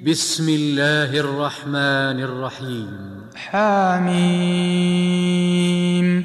بسم الله الرحمن الرحيم. حميم.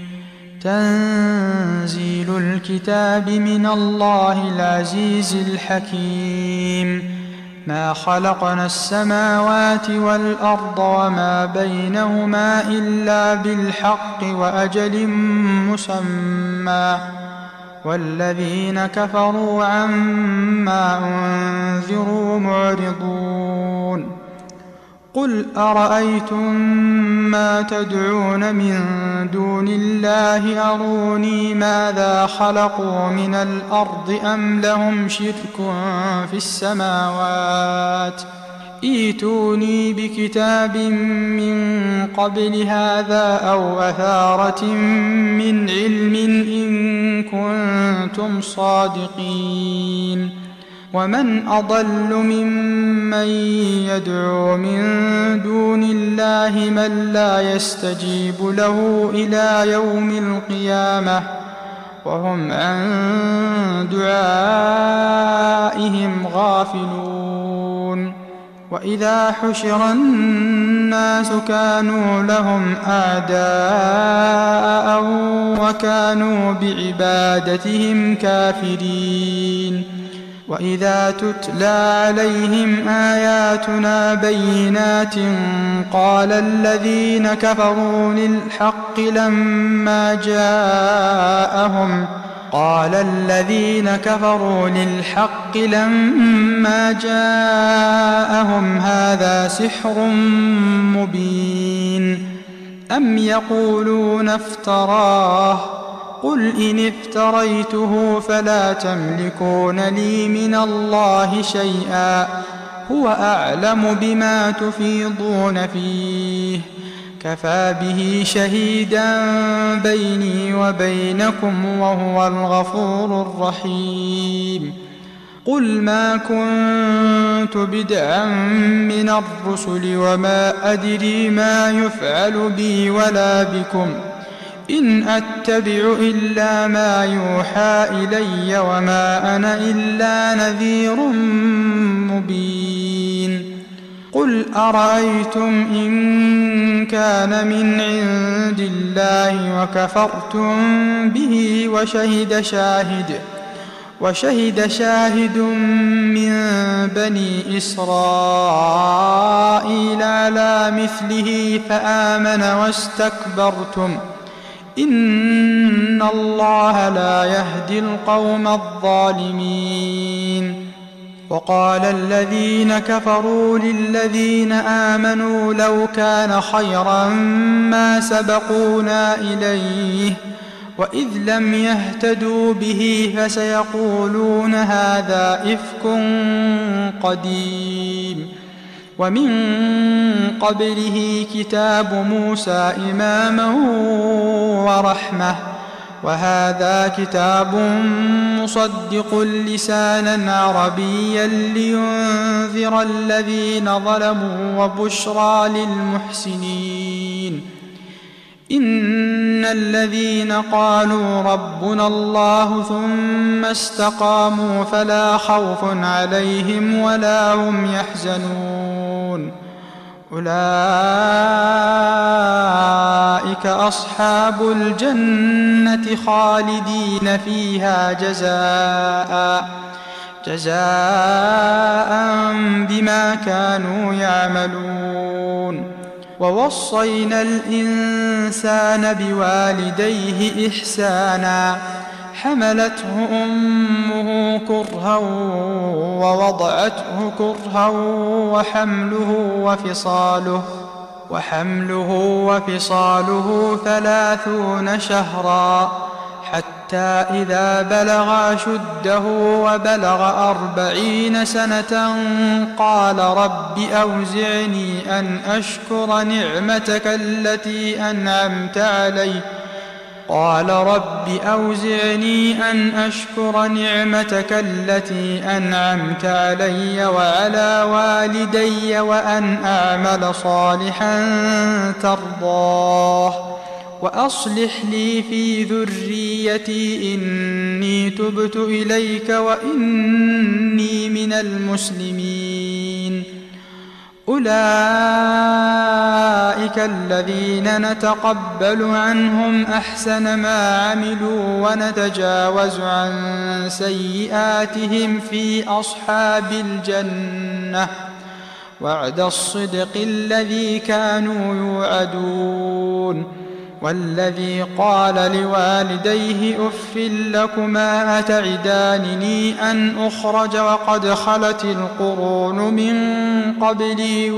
تنزيل الكتاب من الله العزيز الحكيم. ما خلقنا السماوات والأرض وما بينهما إلا بالحق وأجل مسمى، والذين كفروا عما أنذروا معرضون. قل أرأيتم ما تدعون من دون الله أروني ماذا خلقوا من الأرض أم لهم شرك في السماوات، ائتوني بكتاب من قبل هذا أو أثارة من علم إن كنتم صادقين. ومن أضل ممن يدعو من دون الله من لا يستجيب له إلى يوم القيامة وهم عن دعائهم غافلون. وإذا حشر الناس كانوا لهم أعداء وكانوا بعبادتهم كافرين. وإذا تتلى عليهم آياتنا بينات قال الذين كفروا للحق لما جاءهم هذا سحر مبين. أم يقولون افتراه، قل إن افتريته فلا تملكون لي من الله شيئا، هو أعلم بما تفيضون فيه، كفى به شهيدا بيني وبينكم وهو الغفور الرحيم. قل ما كنت بدعا من الرسل وما أدري ما يفعل بي ولا بكم، إن أتبع إلا ما يوحى إلي وما أنا إلا نذير مبين. قل أرأيتم إن كان من عند الله وكفرتم به وشهد شاهد من بني إسرائيل على مثله فآمن واستكبرتم، إن الله لا يهدي القوم الظالمين. وقال الذين كفروا للذين آمنوا لو كان خيرا ما سبقونا إليه، وإذ لم يهتدوا به فسيقولون هذا إفك قديم. ومن قبله كتاب موسى إماما ورحمة، وهذا كتاب مصدق لسانا عربيا لينذر الذين ظلموا وبشرى للمحسنين. إن الذين قالوا ربنا الله ثم استقاموا فلا خوف عليهم ولا هم يحزنون، أولئك أصحاب الجنة خالدين فيها جزاء بما كانوا يعملون. ووصينا الإنسان بوالديه إحسانا، حملته أمه كرها ووضعته كرها وحمله وفصاله 30 شهرا، حتى إذا بلغ أشده وبلغ 40 سنة قال رب أوزعني أن أشكر نعمتك التي أنعمت علي وعلى والدي وأن أعمل صالحا ترضاه وأصلح لي في ذريتي إني تبت إليك وإني من المسلمين. أولئك الذين نتقبل عنهم أحسن ما عملوا ونتجاوز عن سيئاتهم في أصحاب الجنة وعد الصدق الذي كانوا يوعدون. والذي قال لوالديه أف لكما أتعدانني أن أخرج وقد خلت القرون من قبلي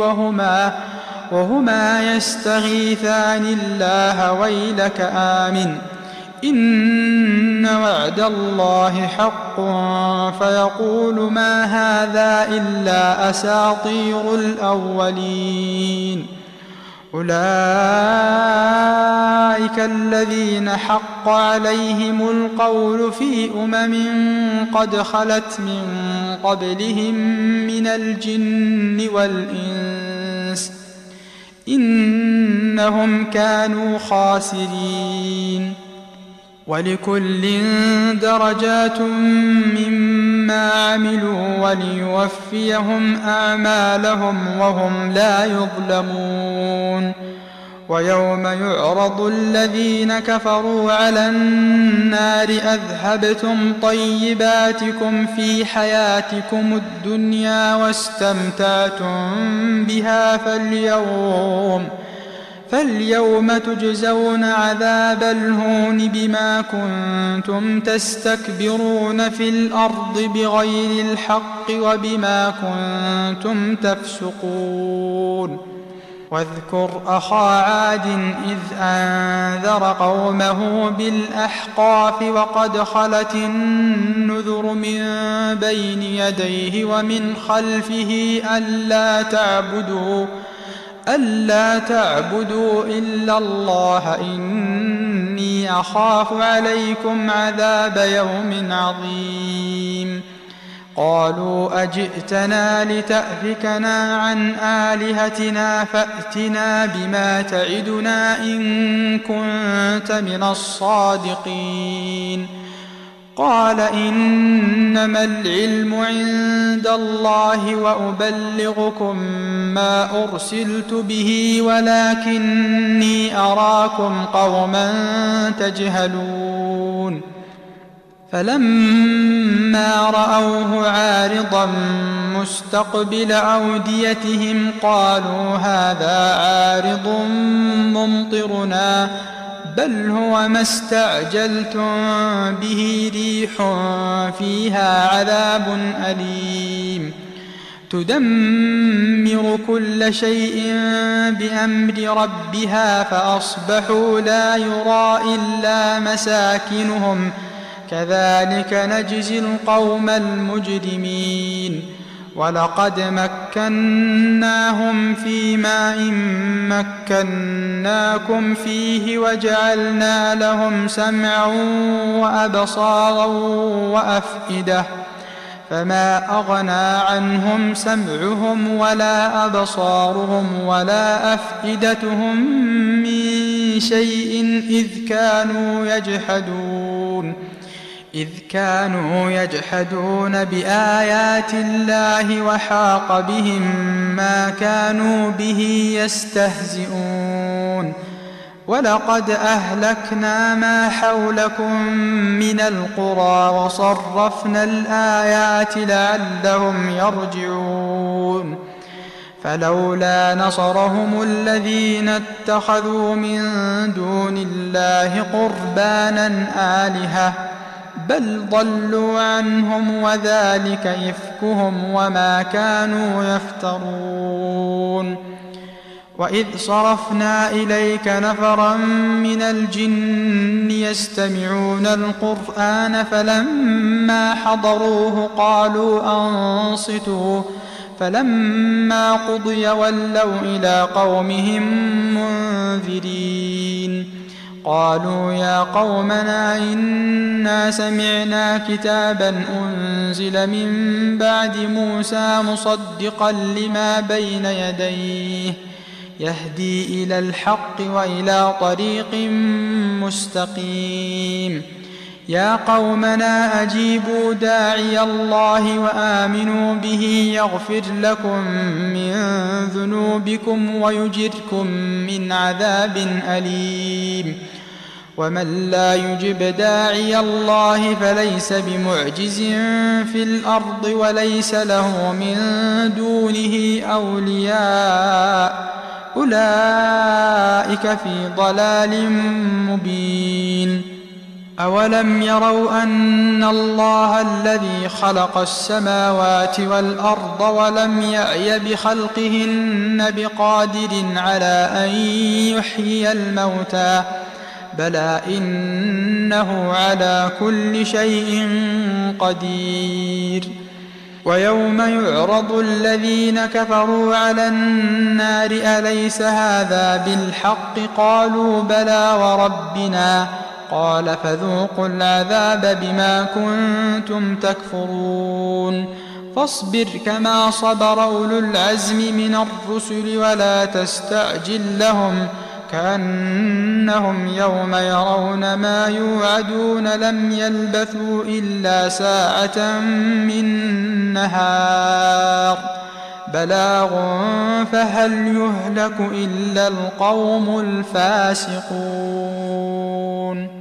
وهما يستغيثان الله ويلك آمن إن وعد الله حق فيقول ما هذا إلا أساطير الأولين. أولئك الذين حق عليهم القول في قد خلت من قبلهم من الجن والإنس إنهم كانوا خاسرين. ولكل درجات مما عملوا وليوفيهم أعمالهم وهم لا يظلمون. ويوم يعرض الذين كفروا على النار أذهبتم طيباتكم في حياتكم الدنيا واستمتعتم بها فاليوم تجزون عذاب الهون بما كنتم تستكبرون في الأرض بغير الحق وبما كنتم تفسقون. واذكر أخا عاد إذ أنذر قومه بالأحقاف وقد خلت النذر من بين يديه ومن خلفه ألا تعبدوا إلا الله إني أخاف عليكم عذاب يوم عظيم. قالوا أجئتنا لتأفكنا عن آلهتنا فأتنا بما تعدنا إن كنت من الصادقين. قال إنما العلم عند الله وأبلغكم ما أرسلت به ولكني أراكم قوما تجهلون. فلما رأوه عارضا مستقبل أوديتهم قالوا هذا عارض ممطرنا بل هو ما استعجلتم به ريح فيها عذاب أليم تدمر كل شيء بأمر ربها فأصبحوا لا يرى إلا مساكنهم كذلك نجزي القوم المجرمين. ولقد مكناهم في ماء مكناكم فيه وجعلنا لهم سمعا وأبصارا وأفئدة فما أغنى عنهم سمعهم ولا أبصارهم ولا أفئدتهم من شيء إذ كانوا يجحدون بآيات الله وحاق بهم ما كانوا به يستهزئون. ولقد أهلكنا ما حولكم من القرى وصرفنا الآيات لعلهم يرجعون. فلولا نصرهم الذين اتخذوا من دون الله قربانا آلهة بل ضلوا عنهم وذلك إفكهم وما كانوا يفترون. وإذ صرفنا إليك نفرا من الجن يستمعون القرآن فلما حضروه قالوا أنصتوا فلما قضي ولوا إلى قومهم منذرين. قالوا يا قومنا إنا سمعنا كتابا أنزل من بعد موسى مصدقا لما بين يديه يهدي إلى الحق وإلى طريق مستقيم. يا قومنا أجيبوا داعي الله وآمنوا به يغفر لكم من ذنوبكم ويجركم من عذاب أليم ومن لا يجب داعي الله فليس بمعجز في الأرض وليس له من دونه أولياء أولئك في ضلال مبين أولم يروا أن الله الذي خلق السماوات والأرض ولم يعي بخلقهن بقادر على أن يحيي الموتى بلى إنه على كل شيء قدير ويوم يعرض الذين كفروا على النار أليس هذا بالحق قالوا بلى وربنا قال فذوقوا العذاب بما كنتم تكفرون فاصبر كما صبر أولو العزم من الرسل ولا تستعجل لهم كأنهم يوم يرون ما يوعدون لم يلبثوا إلا ساعة من نهار بلاغ فهل يهلك إلا القوم الفاسقون